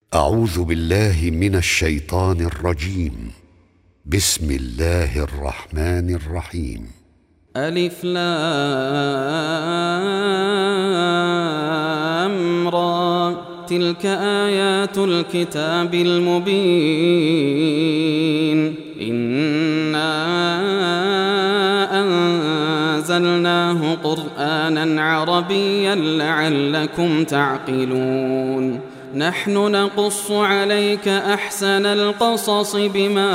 أعوذ بالله من الشيطان الرجيم. بسم الله الرحمن الرحيم. ألف لام را، تلك آيات الكتاب المبين. إنا أنزلناه قرآنا عربيا لعلكم تعقلون. نحن نقص عليك أحسن القصص بما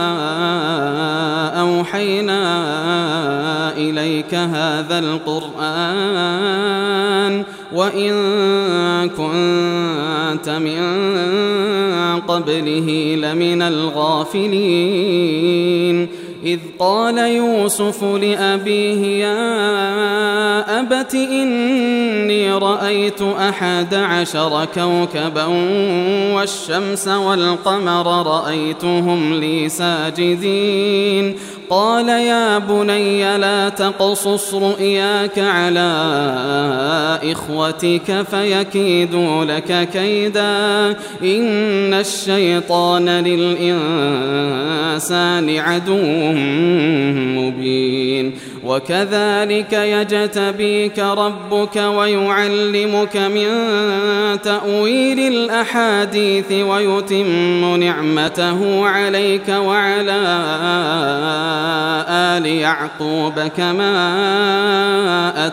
أوحينا إليك هذا القرآن وإن كنت من قبله لمن الغافلين. إذ قال يوسف لأبيه يا أبت إني رأيت 11 كوكبا والشمس والقمر رأيتهم لي ساجدين. قال يا بني لا تقصص رؤياك على إخوتك فيكيدوا لك كيدا إن الشيطان للإنسان عدو مبين. وكذلك يجتبيك ربك ويعلمك من تأويل الأحاديث ويتم نعمته عليك وعلى آل يعقوب كما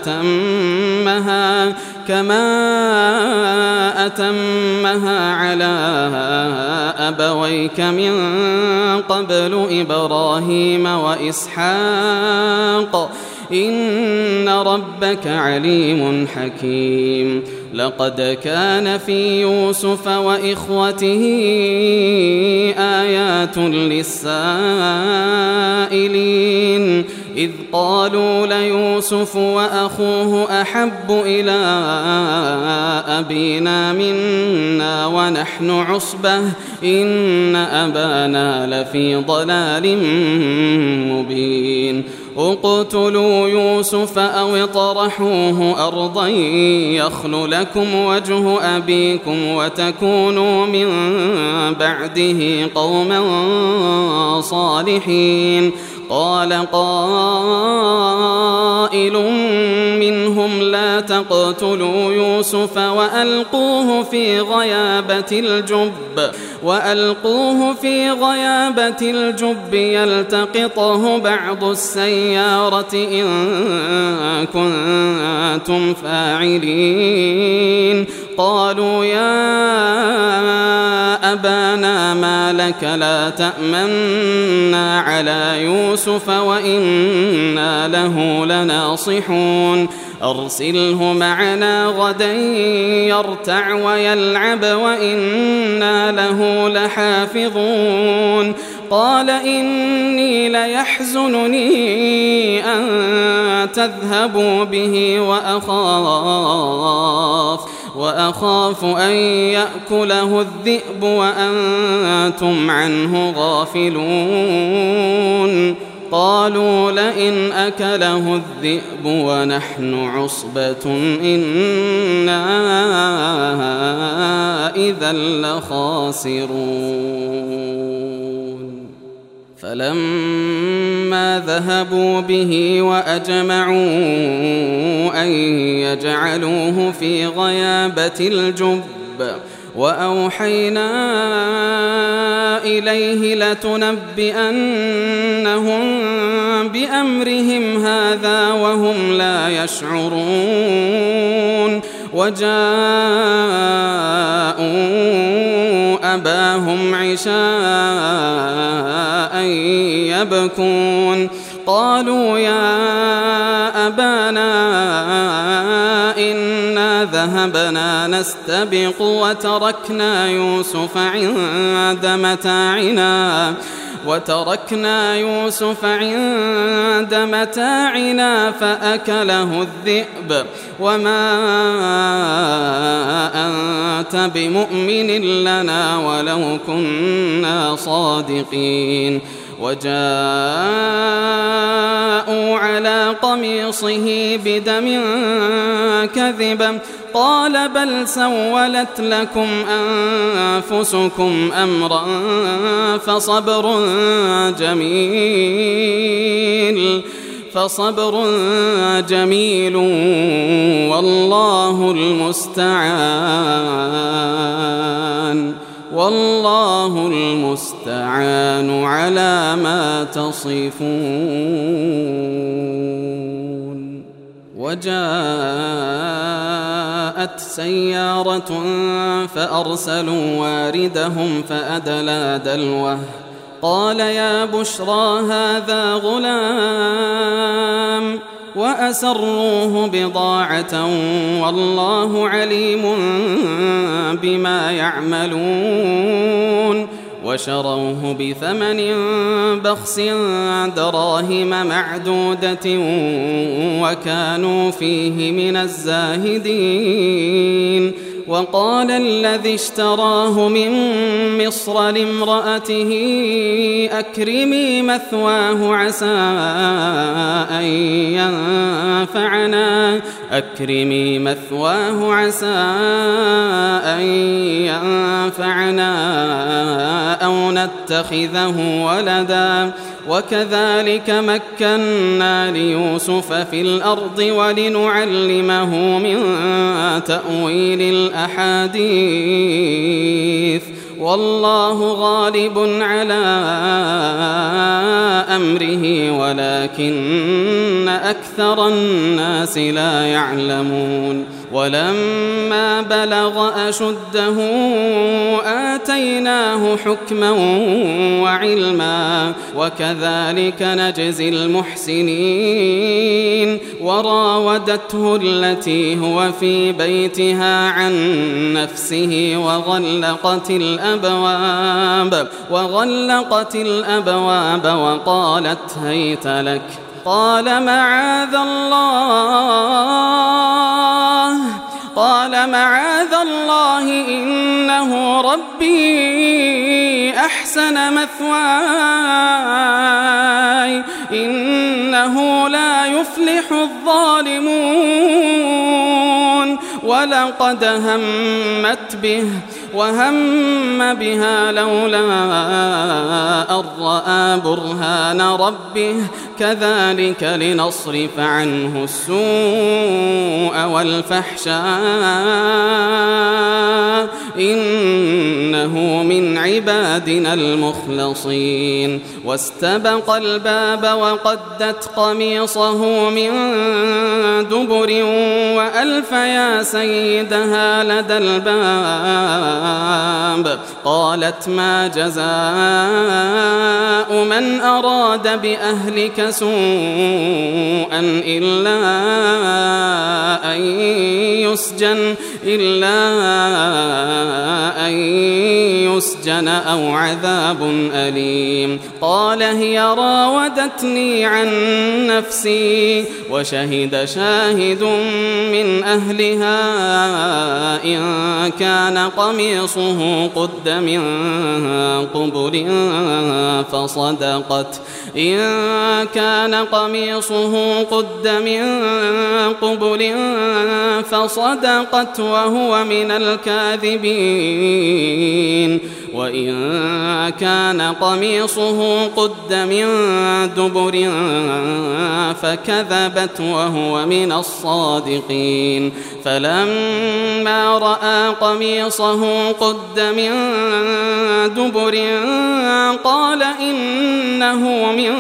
أتمها على أبويك من قبل إبراهيم وإسحاق إن ربك عليم حكيم. لقد كان في يوسف وإخوته آيات للسائلين إذ قالوا ليوسف وأخوه أحب إلى أبينا منا ونحن عصبة إن أبانا لفي ضلال مبين. اقتلوا يوسف أو اطرحوه أرضا يخل لكم وجه أبيكم وتكونوا من بعده قوما صالحين. قال قائل منهم لا تقتلوا يوسف وألقوه في غيابة الجب يلتقطه بعض السيارة إن كنتم فاعلين. قالوا يا أبانا ما لك لا تأمنا على يوسف وإنا له لناصحون. أرسله معنا غدا يرتع ويلعب وإنا له لحافظون. قال إني ليحزنني أن تذهبوا به وأخاف أن يأكله الذئب وأنتم عنه غافلون. قالوا لئن أكله الذئب ونحن عصبة إنا إذا لخاسرون. فلما ذهبوا به وأجمعوا أن يجعلوه في غيابة الجب وأوحينا إليه لتنبئنهم بأمرهم هذا وهم لا يشعرون. وجاءوا أباهم عشاء يبكون. قالوا يا أبانا إنا ذهبنا نستبق وتركنا يوسف عند متاعنا فأكله الذئب وما أنت بمؤمن لنا ولو كنا صادقين. وجاءوا على قميصه بدم كذب قال بل سولت لكم أنفسكم أمرا فصبر جميل والله المستعان على ما تصفون. وجاءت سيارة فأرسلوا واردهم فأدلى دلوه قال يا بشرى هذا غلام وأسروه بضاعة والله عليم بما يعملون وشروه بثمن بخس دراهم معدودة وكانوا فيه من الزاهدين. وقال الذي اشتراه من مصر لامرأته أكرمي مثواه عسى أن ينفعنا أو نتخذه ولدا وكذلك مكنا ليوسف في الأرض ولنعلمه من تأويل الأحاديث والله غالب على أمره ولكن أكثر الناس لا يعلمون. ولما بلغ أشده آتيناه حكما وعلما وكذلك نجزي المحسنين. وراودته التي هو في بيتها عن نفسه وغلقت الأبواب وقالت هيت لك قال معاذ الله إنه ربي أحسن مثواي إنه لا يفلح الظالمون. ولقد همت به وهم بها لولا أن رأى برهان ربه كذلك لنصرف عنه السوء والفحشاء إنه من عبادنا المخلصين. واستبق الباب وقدت قميصه من دبر وألف يا سيدها لدى الباب قالت ما جزاء من أراد بأهلك سوءا إلا أن يسجن أو عذاب أليم. قال هي راودتني عن نفسي وشهد شاهد من أهلها إن كان قميصه قد من قبل فصدقت وهو من الكاذبين. وإن كان قميصه قد من دبر فكذبت وهو من الصادقين. فلما رأى قميصه قد من دبر قال إنه من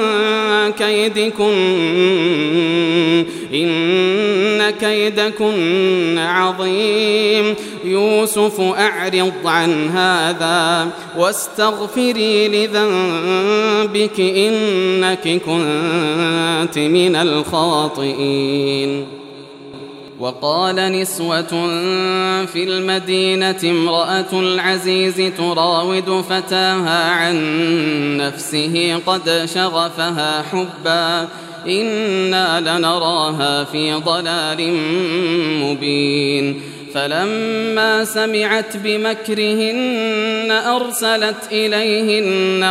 إن كيدكن عظيم. يوسف أعرض عن هذا واستغفري لذنبك إنك كنت من الخاطئين. وقال نسوة في المدينة امرأة العزيز تراود فتاها عن نفسه قد شغفها حبا إنا لنراها في ضلال مبين. فلما سمعت بمكرهن أرسلت إليهن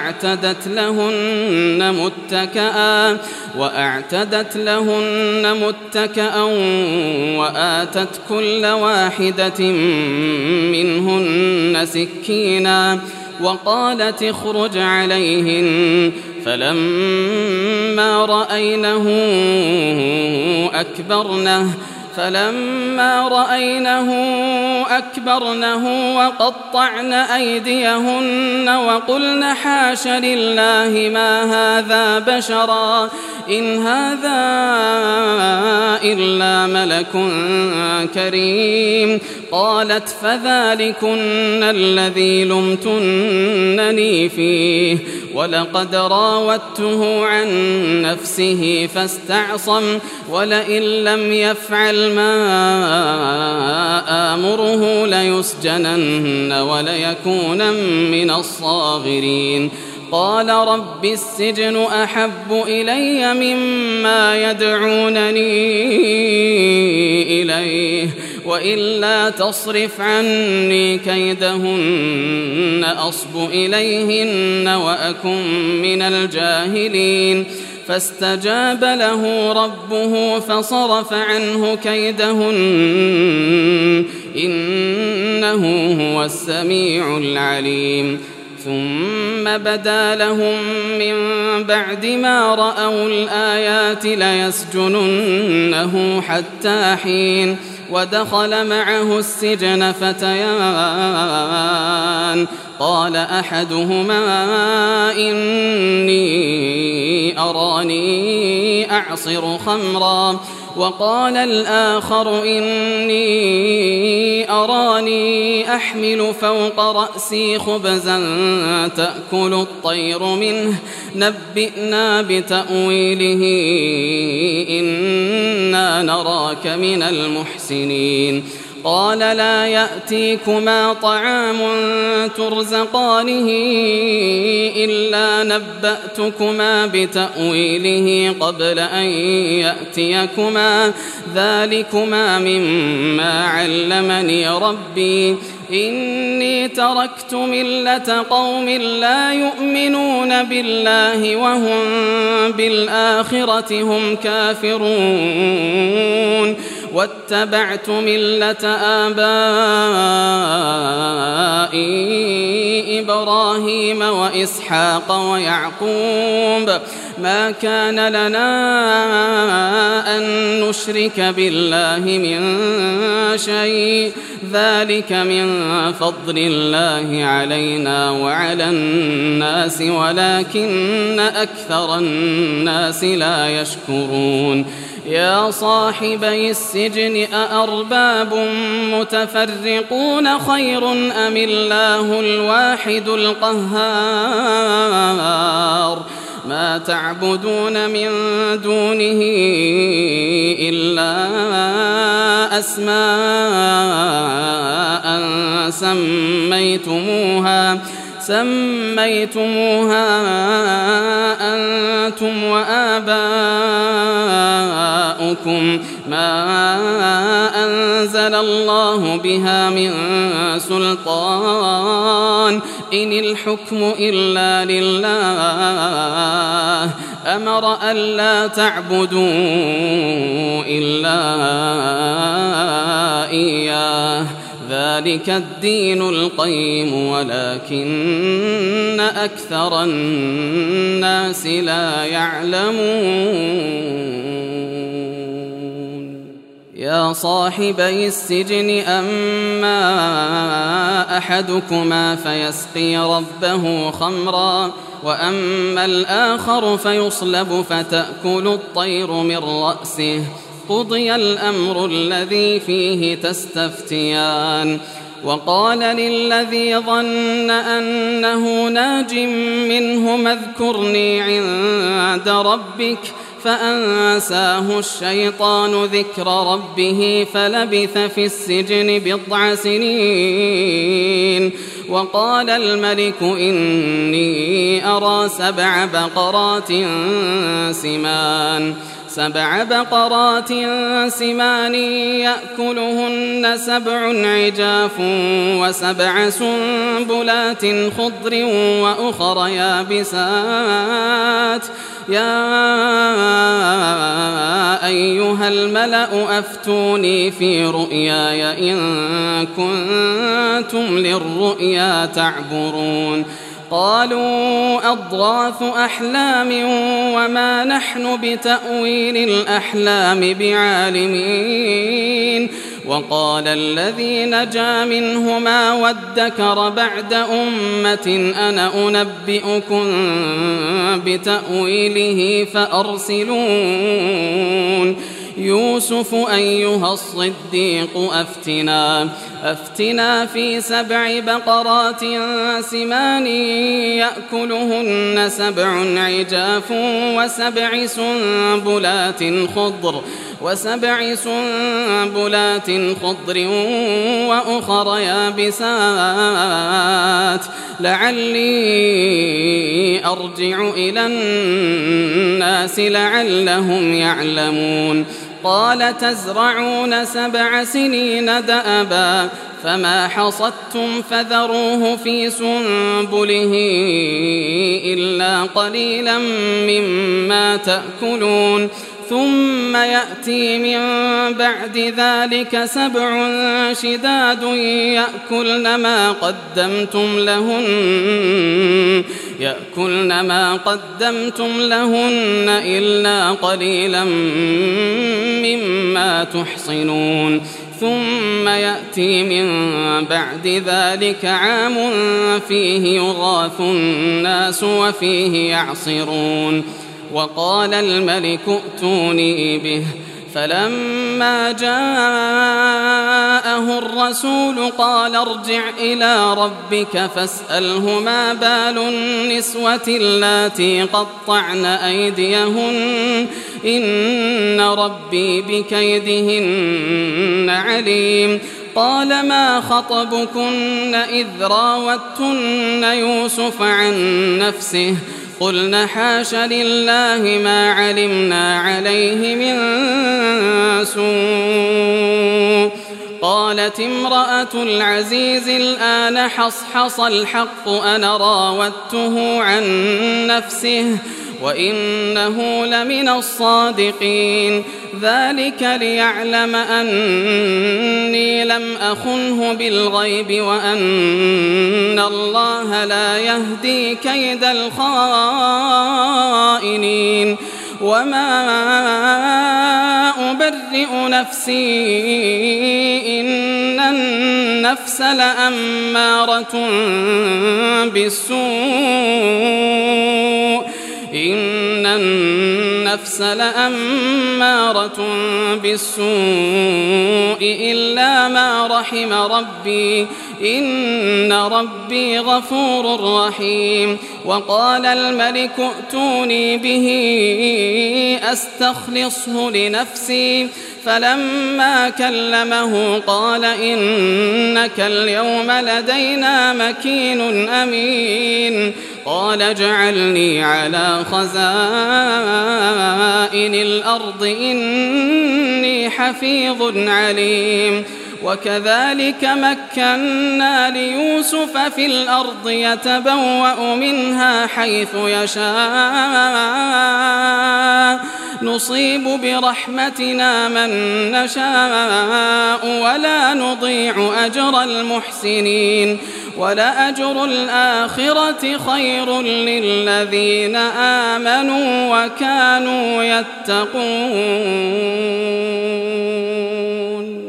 وأعتدت لهن متكأ وآتت كل واحدة منهن سكينا وقالت اخرج عليهن فلما رأينه أكبرنه وقطعن أيديهن وقلن حاش لله ما هذا بشرا إن هذا إلا ملك كريم قالت فذلكن الذي لمتنني فيه ولقد راودته عن نفسه فاستعصم ولئن لم يفعل ما آمره ليسجنن وليكون من الصاغرين قال رب السجن أحب إلي مما يدعونني إليه وإلا تصرف عني كيدهن أصب إليهن وأكن من الجاهلين فاستجاب له ربه فصرف عنه كيدهن إنه هو السميع العليم ثم بدا لهم من بعد ما رأوا الآيات ليسجننه حتى حين ودخل معه السجن فتيان قال أحدهما إني أراني أعصر خمرا وقال الآخر إني أراني أحمل فوق رأسي خبزا تأكل الطير منه نبئنا بتأويله إنا نراك من المحسنين قال لا يأتيكما طعام ترزقانه إلا نبأتكما بتأويله قبل أن يأتيكما ذلكما مما علمني ربي إني تركت ملة قوم لا يؤمنون بالله وهم بالآخرة هم كافرون واتبعت ملة آبائي إبراهيم وإسحاق ويعقوب ما كان لنا أن نشرك بالله من شيء ذلك من فضل الله علينا وعلى الناس ولكن أكثر الناس لا يشكرون يا صاحبي السجن أأرباب متفرقون خير أم الله الواحد القهار ما تعبدون من دونه إلا أسماء سميتموها أنتم وآباؤكم ما أنزل الله بها من سلطان إن الحكم إلا لله أمر ألا تعبدوا إلا إياه ذلك الدين القيم ولكن أكثر الناس لا يعلمون يا صاحبي السجن أما أحدكما فيسقي ربه خمرا وأما الآخر فيصلب فتأكل الطير من رأسه قضي الأمر الذي فيه تستفتيان وقال للذي ظن أنه ناج منه اذكرني عند ربك فأنساه الشيطان ذكر ربه فلبث في السجن 9 سنين وقال الملك إني أرى 7 بقرات سمان 7 بقرات سمان يأكلهن 7 عجاف و7 سنبلات خضر وأخر يابسات يا أيها الملأ أفتوني في رؤياي إن كنتم للرؤيا تعبرون قالوا أضغاث أحلام وما نحن بتأويل الأحلام بعالمين وقال الذي نجا منهما وادكر بعد أمة أنا أنبئكم بتأويله فأرسلون يوسف أيها الصديق أفتنا في 7 بقرات سمان يأكلهن 7 عجاف و7 سنبلات خضر وأخر يابسات لعلي أرجع إلى الناس لعلهم يعلمون قال تزرعون 7 سنين دأبا فما حصدتم فذروه في سنبله إلا قليلا مما تأكلون ثم يأتي من بعد ذلك 7 شداد يأكلن ما قدمتم لهن إلا قليلا مما تحصنون ثم يأتي من بعد ذلك عام فيه يغاث الناس وفيه يعصرون وقال الملك ائتوني به فلما جاءه الرسول قال ارجع إلى ربك فاسأله ما بال النسوة اللاتي قطعن أيديهن إن ربي بكيدهن عليم قال ما خطبكن إذ راوتن يوسف عن نفسه قلنا حاش لله ما علمنا عليه من سوء قالت امرأة العزيز الآن حصحص الحق أنا راودته عن نفسه وإنه لمن الصادقين ذلك ليعلم أني لم أخنه بالغيب وأن الله لا يهدي كيد الخائنين وما أبرئ نفسي إن النفس لأمارة بالسوء إلا ما رحم ربي إن ربي غفور رحيم وقال الملك ائتوني به أستخلصه لنفسي فلما كلمه قال إنك اليوم لدينا مكين أمين قال اجعلني على خزائن الأرض إني حفيظ عليم وكذلك مكنا ليوسف في الأرض يتبوأ منها حيث يشاء نصيب برحمتنا من نشاء ولا نضيع أجر المحسنين ولأجر الآخرة خير للذين آمنوا وكانوا يتقون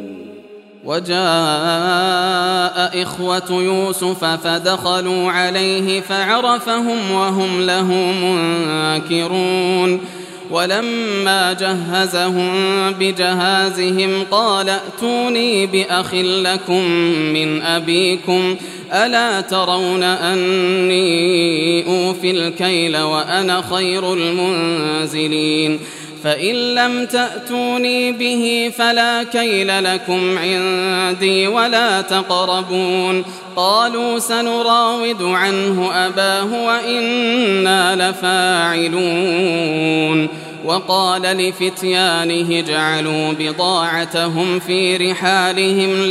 وجاء إخوة يوسف فدخلوا عليه فعرفهم وهم له منكرون ولما جهزهم بجهازهم قال ائتوني بأخ لكم من أبيكم ألا ترون أني أوفي الكيل وأنا خير المنزلين فإن لم تأتوني به فلا كيل لكم عندي ولا تقربون قالوا سنراود عنه أباه وإنا لفاعلون وقال لفتيانه اجعلوا بضاعتهم في رحالهم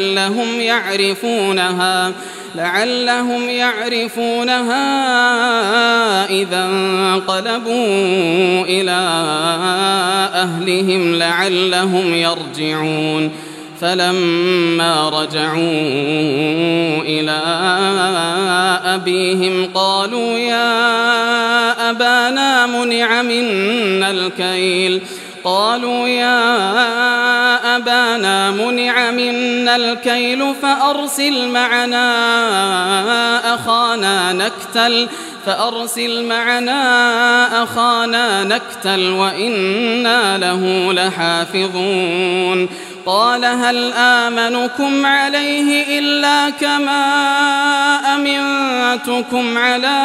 لعلهم يعرفونها إذا انقلبوا إلى أهلهم لعلهم يرجعون فلما رجعوا إلى أبيهم قالوا يا أبانا منع منا الكيل فأرسل معنا أخانا نكتل وإنا له لحافظون قال هل آمنكم عليه إلا كما أمنتكم على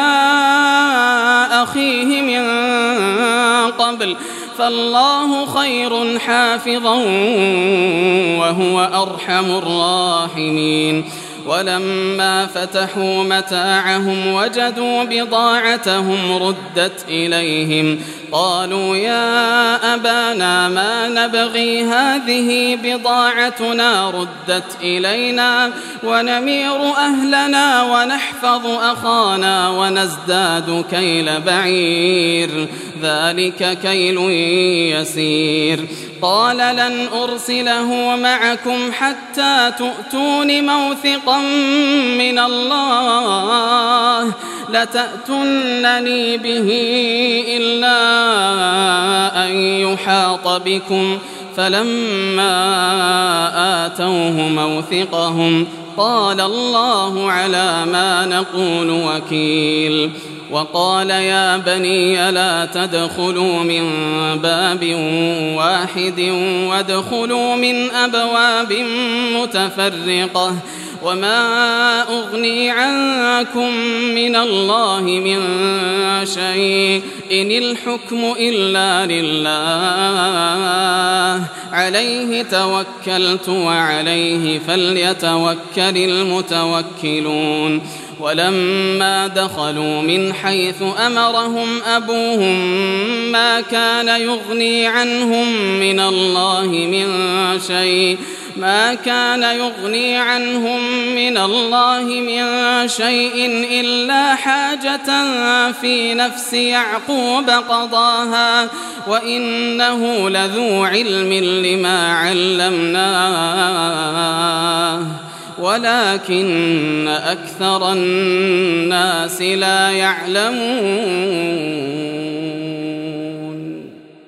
أخيه من قبل فالله خير حافظا وهو أرحم الراحمين ولما فتحوا متاعهم وجدوا بضاعتهم ردت إليهم قالوا يا أبانا ما نبغي هذه بضاعتنا ردت إلينا ونمير أهلنا ونحفظ أخانا ونزداد كيل بعير ذلك كيل يسير قال لن أرسله معكم حتى تؤتون موثقا من الله لتأتونني به إلا أن يحاط بكم فلما آتوه موثقهم قال الله على ما نقول وكيل وقال يا بني لا تدخلوا من باب واحد وادخلوا من أبواب متفرقة وما أغني عنكم من الله من شيء إن الحكم إلا لله عليه توكلت وعليه فليتوكل المتوكلون ولما دخلوا من حيث أمرهم أبوهم ما كان يغني عنهم من الله من شيء إلا حاجة في نفس يعقوب قضاها وإنه لذو علم لما علمناه ولكن أكثر الناس لا يعلمون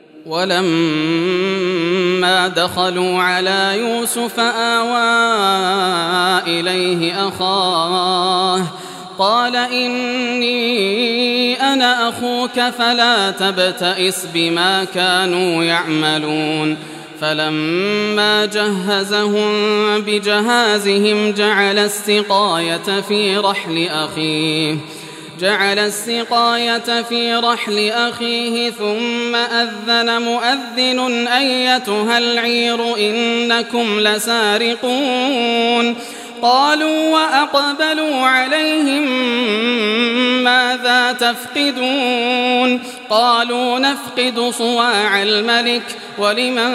ولما دخلوا على يوسف آوى إليه أخاه قال إني أنا أخوك فلا تبتئس بما كانوا يعملون فلما جهزهم بجهازهم جعل السقاية في رحل أخيه ثم أذن مؤذن أيتها العير إنكم لسارقون قالوا وأقبلوا عليهم ماذا تفقدون قالوا نفقد صواع الملك ولمن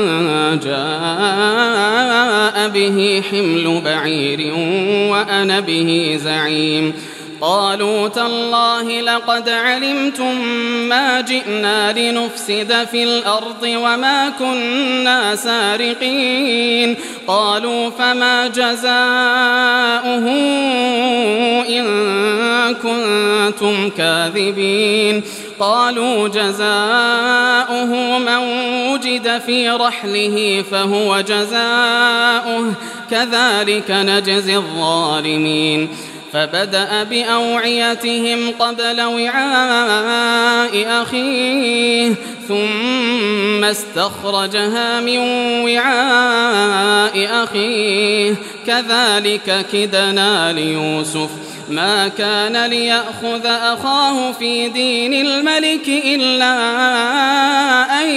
جاء به حمل بعير وأنا به زعيم قالوا تالله لقد علمتم ما جئنا لنفسد في الأرض وما كنا سارقين قالوا فما جزاؤه إن كنتم كاذبين قالوا جزاؤه من وجد في رحله فهو جزاؤه كذلك نجزي الظالمين فبدأ بأوعيتهم قبل وعاء أخيه ثم استخرجها من وعاء أخيه كذلك كدنا ليوسف ما كان ليأخذ أخاه في دين الملك إلا أن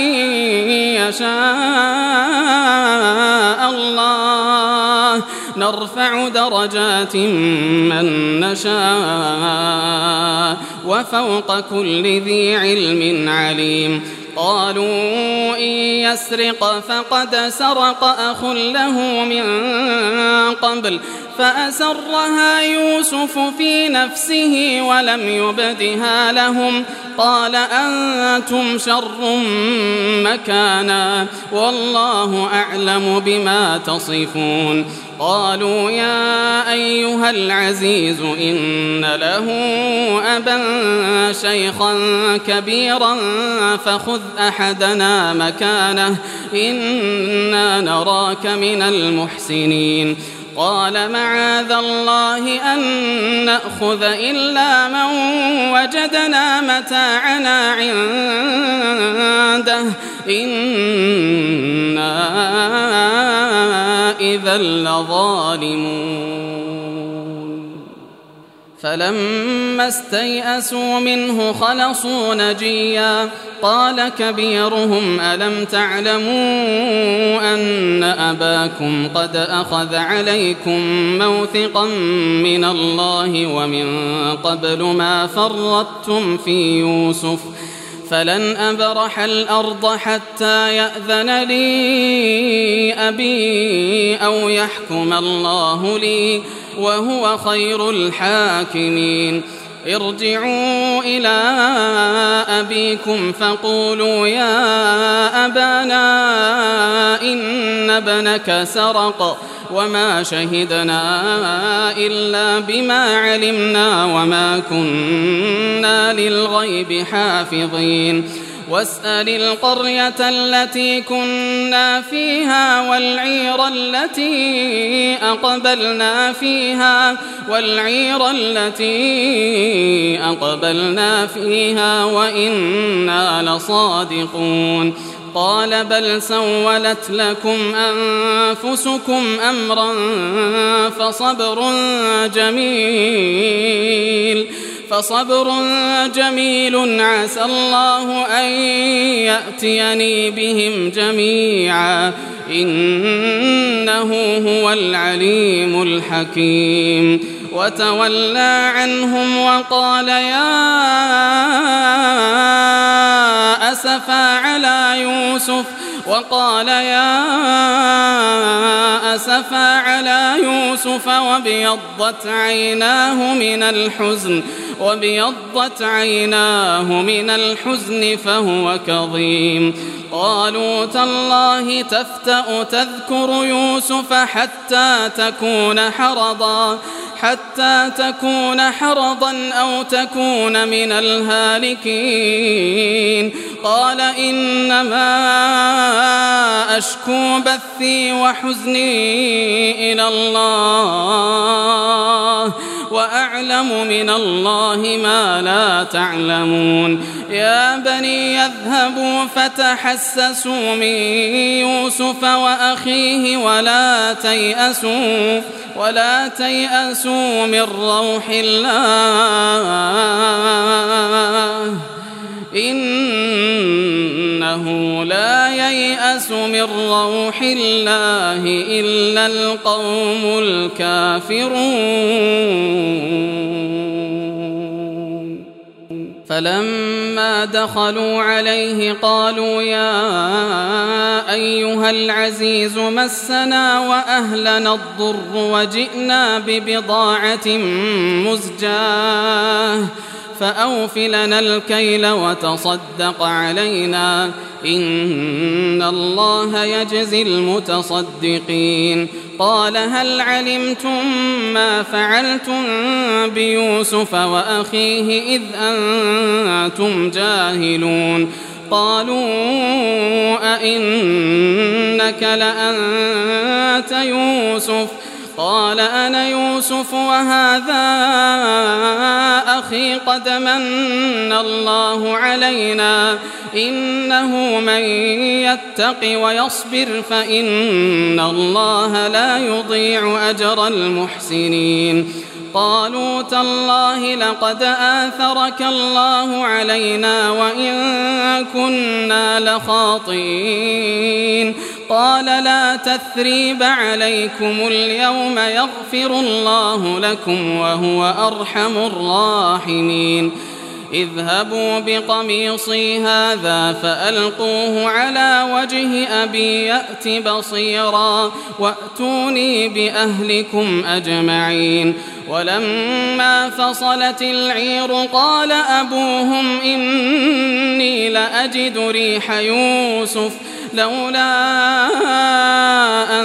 يشاء الله نرفع درجات من نشاء وفوق كل ذي علم عليم قالوا إن يسرق فقد سرق أخ له من قبل فأسرها يوسف في نفسه ولم يبدها لهم قال أنتم شر مكانا والله أعلم بما تصفون قالوا يا أيها العزيز إن له أبا شيخا كبيرا فخذ أحدنا مكانه إنا نراك من المحسنين قال معاذ الله أن نأخذ إلا من وجدنا متاعنا عنده إنا إذا لظالمون فلما استيئسوا منه خلصوا نجيا قال كبيرهم ألم تعلموا أن أباكم قد أخذ عليكم موثقا من الله ومن قبل ما فرطتم في يوسف فلن أبرح الأرض حتى يأذن لي أبي أو يحكم الله لي وهو خير الحاكمين ارجعوا إلى أبيكم فقولوا يا أبانا إن ابنك سرق وما شهدنا إلا بما علمنا وما كنا للغيب حافظين واسأل القرية التي كنا فيها والعير التي أقبلنا فيها وإنا لصادقون قال بل سولت لكم أنفسكم أمرا فصبر جميل عسى الله أن يأتيني بهم جميعا إنه هو العليم الحكيم وتولى عنهم وقال يا أسفا على يوسف وابيضت عيناه من الحزن فهو كظيم قالوا تالله تفتأ تذكر يوسف حتى تكون حرضا أو تكون من الهالكين قال إنما أشكو بثي وحزني إلى الله وأعلم من الله ما لا تعلمون يا بني يذهبوا فتحسسوا من يوسف وأخيه ولا تيأسوا من روح الله إنه لا ييأس من روح الله إلا القوم الكافرون فلما دخلوا عليه قالوا يا أيها العزيز مسنا وأهلنا الضر وجئنا ببضاعة مزجاة فأوف لنا الكيل وتصدق علينا إن الله يجزي المتصدقين قال هل علمتم ما فعلتم بيوسف وأخيه إذ أنتم جاهلون قالوا أئنك لأنت يوسف قال أنا يوسف وهذا أخي قد من الله علينا إنه من يتق ويصبر فإن الله لا يضيع أجر المحسنين قالوا تالله لقد آثرك الله علينا وإن كنا لخاطئين قال لا تثريب عليكم اليوم يغفر الله لكم وهو أرحم الراحمين اذهبوا بقميصي هذا فألقوه على وجه أبي يأت بصيرا وأتوني بأهلكم أجمعين. ولما فصلت العير قال أبوهم إني لأجد ريح يوسف لولا أن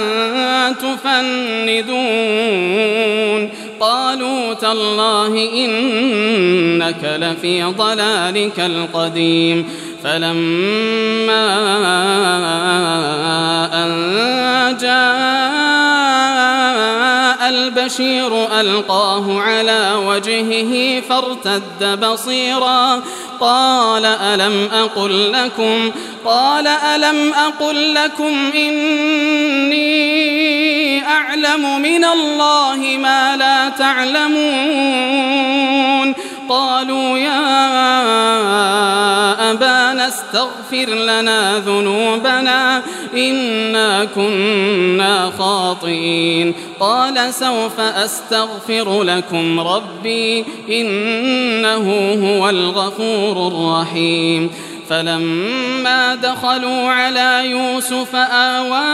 تفندون. قالوا تالله إنك لفي ضلالك القديم. فلما أن جاء البشير ألقاه على وجهه فارتد بصيرا قال ألم أقل لكم إني أعلم من الله ما لا تعلمون. قالوا يا أبانا استغفر لنا ذنوبنا إنا كنا خاطئين. قال سوف أستغفر لكم ربي إنه هو الغفور الرحيم. فلما دخلوا على يوسف آوى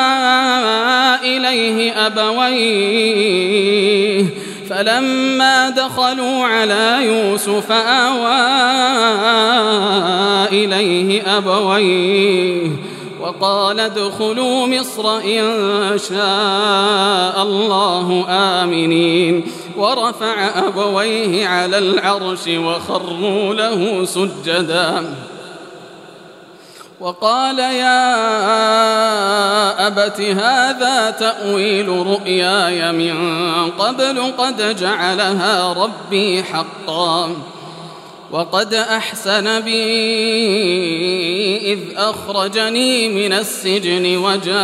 إليه أبويه وقال ادخلوا مصر إن شاء الله آمنين. ورفع أبويه على العرش وخروا له سجدا وقال يا أبت هذا تأويل رؤياي من قبل قد جعلها ربي حقا وقد أحسن بي إذ أخرجني من السجن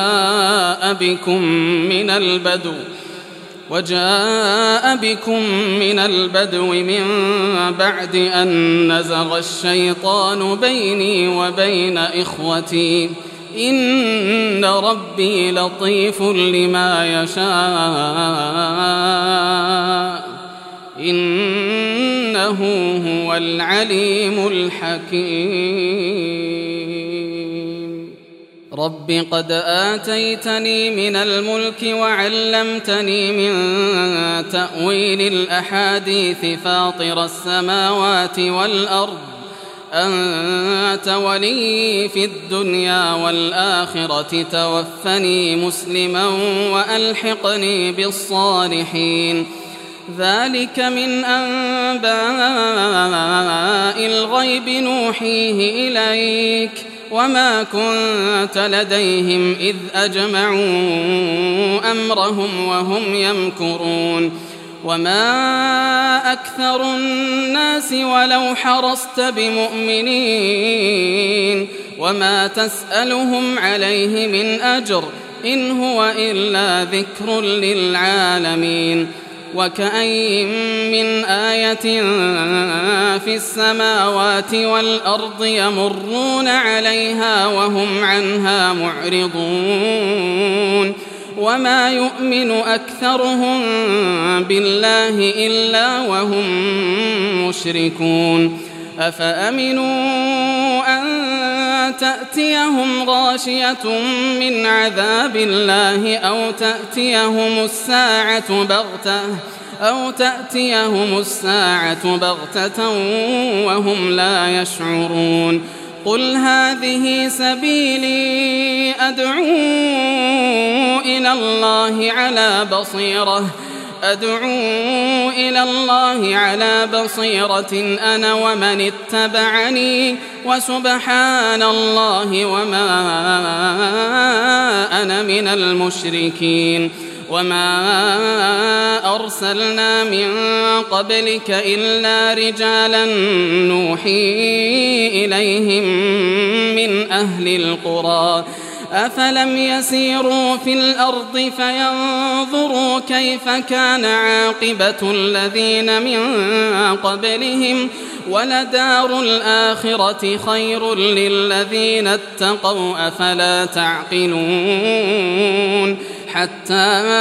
وجاء بكم من البدو من بعد أن نزغ الشيطان بيني وبين إخوتي إن ربي لطيف لما يشاء إنه هو العليم الحكيم. رب قد آتيتني من الملك وعلمتني من تأويل الأحاديث فاطر السماوات والأرض أنت ولي في الدنيا والآخرة توفني مسلما وألحقني بالصالحين. ذلك من أنباء الغيب نوحيه إليك وما كنت لديهم إذ أجمعوا أمرهم وهم يمكرون. وما أكثر الناس ولو حرصت بمؤمنين وما تسألهم عليه من أجر إن هو إلا ذكر للعالمين. وكأين من آية في السماوات والأرض يمرون عليها وهم عنها معرضون وما يؤمن أكثرهم بالله إلا وهم مشركون. أفأمنوا أن تأتيهم غاشية من عذاب الله أو تأتيهم الساعة بغتة وهم لا يشعرون. قل هذه سبيلي أدعو إلى الله على بصيرة أنا ومن اتبعني وسبحان الله وما أنا من المشركين. وما أرسلنا من قبلك إلا رجالا نوحي إليهم من أهل القرى أفلم يسيروا في الأرض فينظروا كيف كان عاقبة الذين من قبلهم ولدار الآخرة خير للذين اتقوا أفلا تعقلون. حتى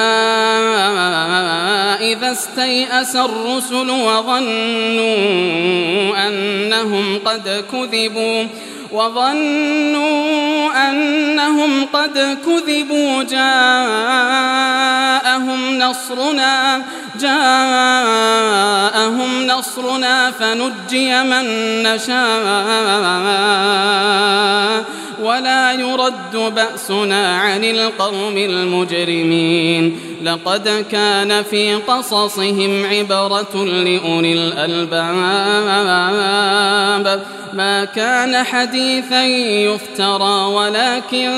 إذا استيأس الرسل وظنوا أنهم قد كذبوا جاءهم نصرنا فنجي من نشاء ولا يرد بأسنا عن القوم المجرمين. لقد كان في قصصهم عبرة لأولي الألباب ما كان حديثا يفترى ولكن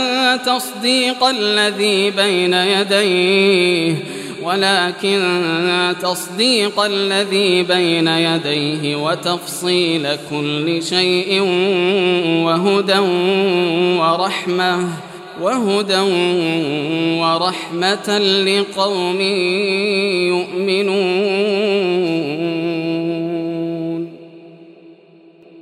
تصديق الذي بين يديه وتفصيل كل شيء وهدى ورحمة لقوم يؤمنون.